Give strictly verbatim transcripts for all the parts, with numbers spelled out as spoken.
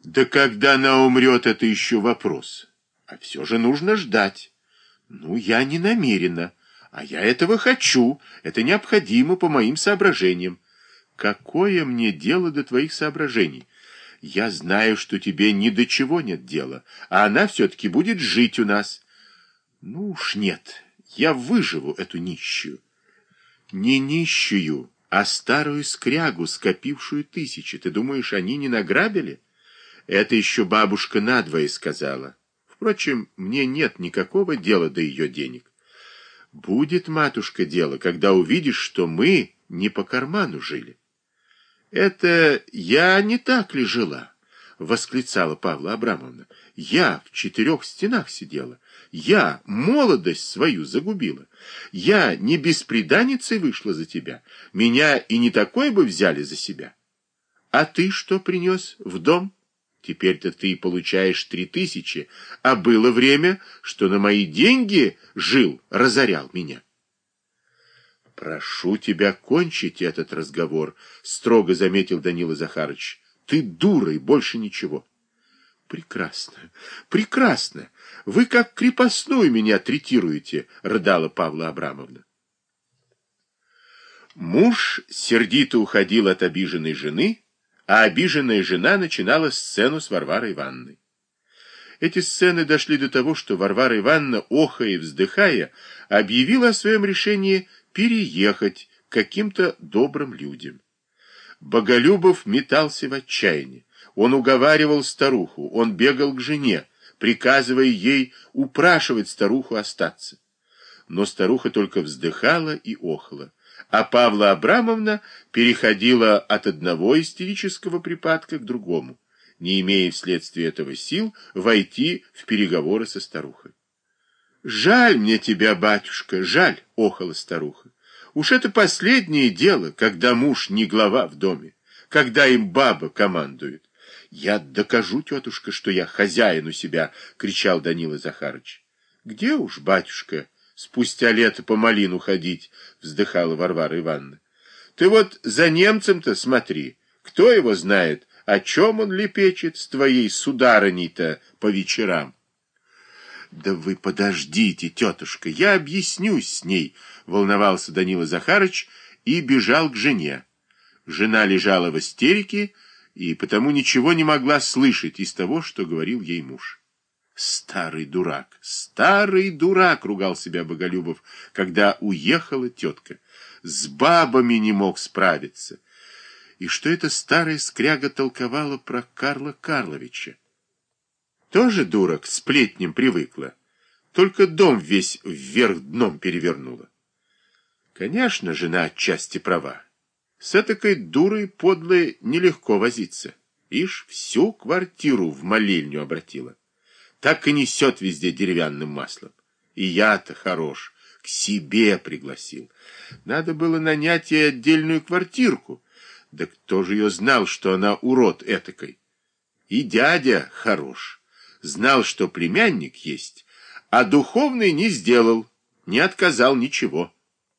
Да когда она умрет, это еще вопрос. А все же нужно ждать. Ну, я не намерена, а я этого хочу. Это необходимо по моим соображениям. Какое мне дело до твоих соображений? Я знаю, что тебе ни до чего нет дела, а она все-таки будет жить у нас. Ну уж нет, я выживу эту нищую. Не нищую, а старую скрягу, скопившую тысячи. Ты думаешь, они не награбили? Это еще бабушка надвое сказала. Впрочем, мне нет никакого дела до ее денег. Будет, матушка, дело, когда увидишь, что мы не по карману жили. Это я не так ли жила? Восклицала Павла Абрамовна. Я в четырех стенах сидела. Я молодость свою загубила. Я не бесприданницей вышла за тебя. Меня и не такой бы взяли за себя. А ты что принес в дом? Теперь-то ты получаешь три тысячи, а было время, что на мои деньги жил, разорял меня. Прошу тебя кончить этот разговор, строго заметил Данила Захарыч. Ты дура и больше ничего. Прекрасно, прекрасно. Вы как крепостную меня третируете, рыдала Павла Абрамовна. Муж сердито уходил от обиженной жены, а обиженная жена начинала сцену с Варварой Ивановной. Эти сцены дошли до того, что Варвара Ивановна, охая и вздыхая, объявила о своем решении переехать к каким-то добрым людям. Боголюбов метался в отчаянии. Он уговаривал старуху, он бегал к жене, приказывая ей упрашивать старуху остаться. Но старуха только вздыхала и охала, а Павла Абрамовна переходила от одного истерического припадка к другому, не имея вследствие этого сил войти в переговоры со старухой. «Жаль мне тебя, батюшка, жаль!» — охала старуха. «Уж это последнее дело, когда муж не глава в доме, когда им баба командует». «Я докажу, тетушка, что я хозяин у себя!» — кричал Данила Захарыч. «Где уж, батюшка, спустя лето по малину ходить?» — вздыхала Варвара Ивановна. «Ты вот за немцем-то смотри, кто его знает, о чем он лепечет с твоей сударыней-то по вечерам?» «Да вы подождите, тетушка, я объяснюсь с ней», — волновался Данила Захарыч и бежал к жене. Жена лежала в истерике и потому ничего не могла слышать из того, что говорил ей муж. «Старый дурак, старый дурак», — ругал себя Боголюбов, когда уехала тетка. «С бабами не мог справиться». И что эта старая скряга толковала про Карла Карловича? Тоже дура к сплетням привыкла, только дом весь вверх дном перевернула. Конечно, жена отчасти права. С этакой дурой подлой нелегко возиться. Ишь, всю квартиру в молельню обратила. Так и несет везде деревянным маслом. И я-то хорош, к себе пригласил. Надо было нанять ей отдельную квартирку. Да кто же ее знал, что она урод этакой? И дядя хорош. Знал, что племянник есть, а духовный не сделал, не отказал ничего.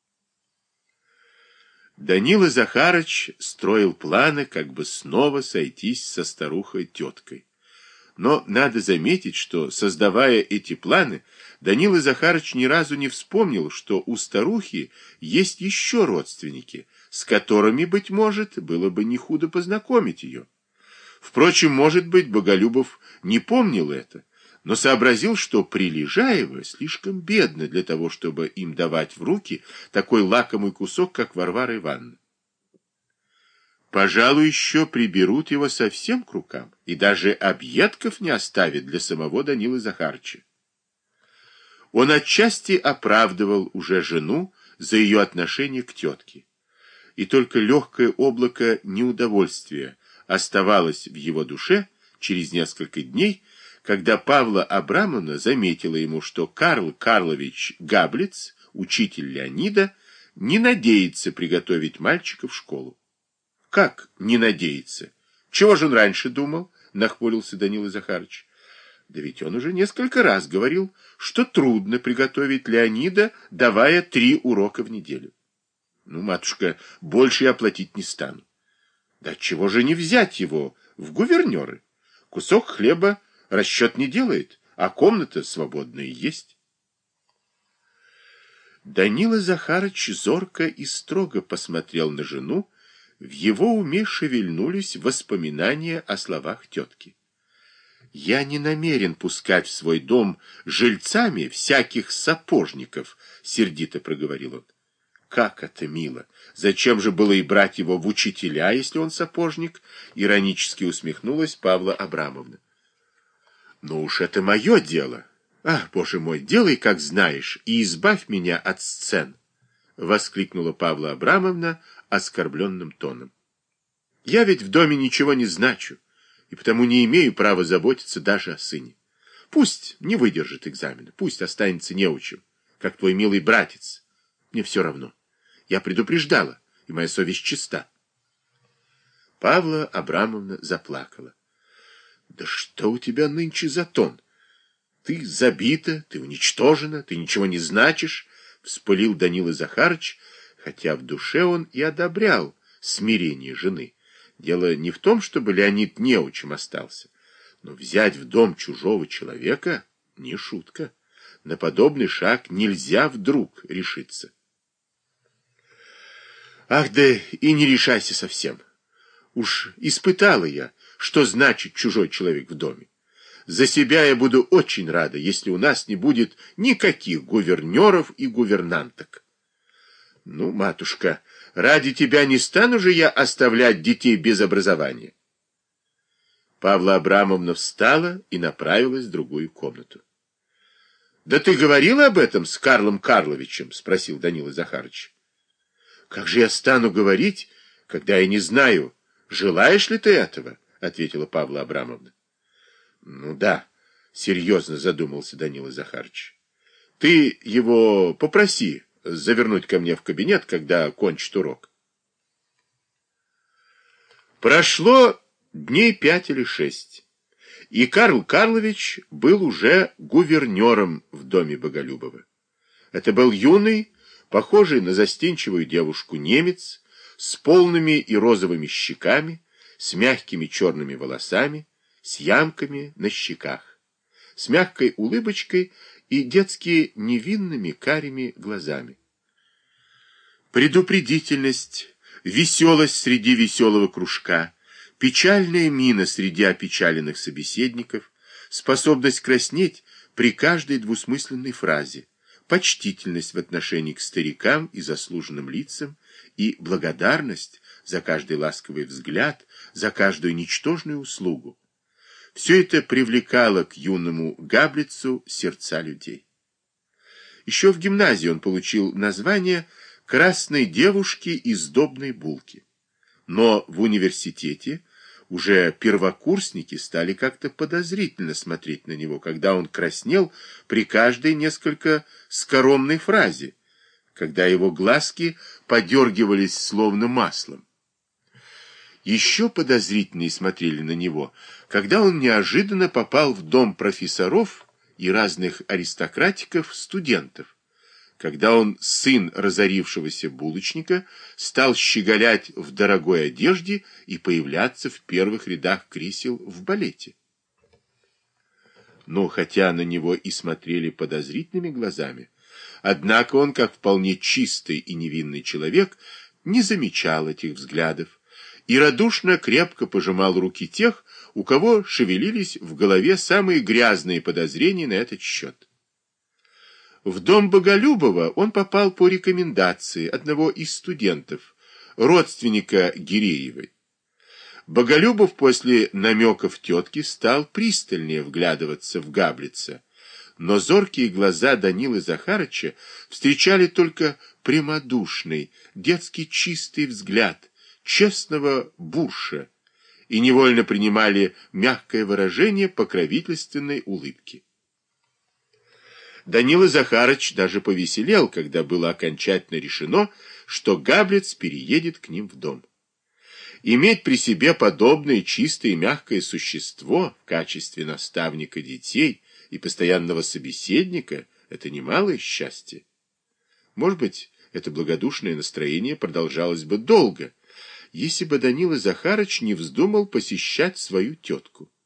Данила Захарыч строил планы, как бы снова сойтись со старухой-теткой. Но надо заметить, что, создавая эти планы, Данила Захарыч ни разу не вспомнил, что у старухи есть еще родственники, с которыми, быть может, было бы не худо познакомить ее. Впрочем, может быть, Боголюбов не помнил это, но сообразил, что Прилежаева слишком бедна для того, чтобы им давать в руки такой лакомый кусок, как Варвара Ивановна. Пожалуй, еще приберут его совсем к рукам, и даже объедков не оставят для самого Данилы Захарыча. Он отчасти оправдывал уже жену за ее отношение к тетке, и только легкое облако неудовольствия оставалось в его душе через несколько дней, когда Павла Абрамовна заметила ему, что Карл Карлович Габлиц, учитель Леонида, не надеется приготовить мальчика в школу. «Как не надеется? Чего же он раньше думал?» — нахмурился Данила Захарыч. «Да ведь он уже несколько раз говорил, что трудно приготовить Леонида, давая три урока в неделю. Ну, матушка, больше я платить не стану. Да чего же не взять его в гувернеры? Кусок хлеба расчет не делает, а комната свободная есть. Данила Захарыч зорко и строго посмотрел на жену, в его уме шевельнулись воспоминания о словах тетки. «Я не намерен пускать в свой дом жильцами всяких сапожников», — сердито проговорил он. «Как это мило! Зачем же было и брать его в учителя, если он сапожник?» — иронически усмехнулась Павла Абрамовна. «Ну уж это мое дело. Ах, боже мой, делай, как знаешь, и избавь меня от сцен!» — воскликнула Павла Абрамовна оскорбленным тоном. «Я ведь в доме ничего не значу, и потому не имею права заботиться даже о сыне. Пусть не выдержит экзамена, пусть останется неучим, как твой милый братец. Мне все равно. Я предупреждала, и моя совесть чиста». Павла Абрамовна заплакала. «Да что у тебя нынче за тон? Ты забита, ты уничтожена, ты ничего не значишь», — вспылил Данила Захарыч, хотя в душе он и одобрял смирение жены. Дело не в том, чтобы Леонид неучим остался, но взять в дом чужого человека — не шутка. На подобный шаг нельзя вдруг решиться. «Ах, да и не решайся совсем. Уж испытала я, что значит чужой человек в доме. За себя я буду очень рада, если у нас не будет никаких гувернеров и гувернанток». «Ну, матушка, ради тебя не стану же я оставлять детей без образования». Павла Абрамовна встала и направилась в другую комнату. «Да ты говорила об этом с Карлом Карловичем?» — спросил Данила Захарыч. «Как же я стану говорить, когда я не знаю, желаешь ли ты этого?» — ответила Павла Абрамовна. «Ну да», — серьезно задумался Данила Захарыч. «Ты его попроси завернуть ко мне в кабинет, когда кончит урок». Прошло дней пять или шесть, и Карл Карлович был уже гувернером в доме Боголюбова. Это был юный, похожий на застенчивую девушку немец, с полными и розовыми щеками, с мягкими черными волосами, с ямками на щеках, с мягкой улыбочкой и детски невинными карими глазами. Предупредительность, веселость среди веселого кружка, печальная мина среди опечаленных собеседников, способность краснеть при каждой двусмысленной фразе, почтительность в отношении к старикам и заслуженным лицам и благодарность за каждый ласковый взгляд, за каждую ничтожную услугу. Все это привлекало к юному Габлицу сердца людей. Еще в гимназии он получил название «красной девушки и сдобной булки». Но в университете уже первокурсники стали как-то подозрительно смотреть на него, когда он краснел при каждой несколько скоромной фразе, когда его глазки подергивались словно маслом. Еще подозрительнее смотрели на него, когда он неожиданно попал в дом профессоров и разных аристократиков-студентов, когда он, сын разорившегося булочника, стал щеголять в дорогой одежде и появляться в первых рядах кресел в балете. Но хотя на него и смотрели подозрительными глазами, однако он, как вполне чистый и невинный человек, не замечал этих взглядов и радушно крепко пожимал руки тех, у кого шевелились в голове самые грязные подозрения на этот счет. В дом Боголюбова он попал по рекомендации одного из студентов, родственника Гиреевой. Боголюбов после намеков тетки стал пристальнее вглядываться в Габлица, но зоркие глаза Данилы Захарыча встречали только прямодушный, детски чистый взгляд честного бурша и невольно принимали мягкое выражение покровительственной улыбки. Данила Захарыч даже повеселел, когда было окончательно решено, что Габлиц переедет к ним в дом. Иметь при себе подобное чистое и мягкое существо в качестве наставника детей и постоянного собеседника — это немалое счастье. Может быть, это благодушное настроение продолжалось бы долго, если бы Данила Захарыч не вздумал посещать свою тетку.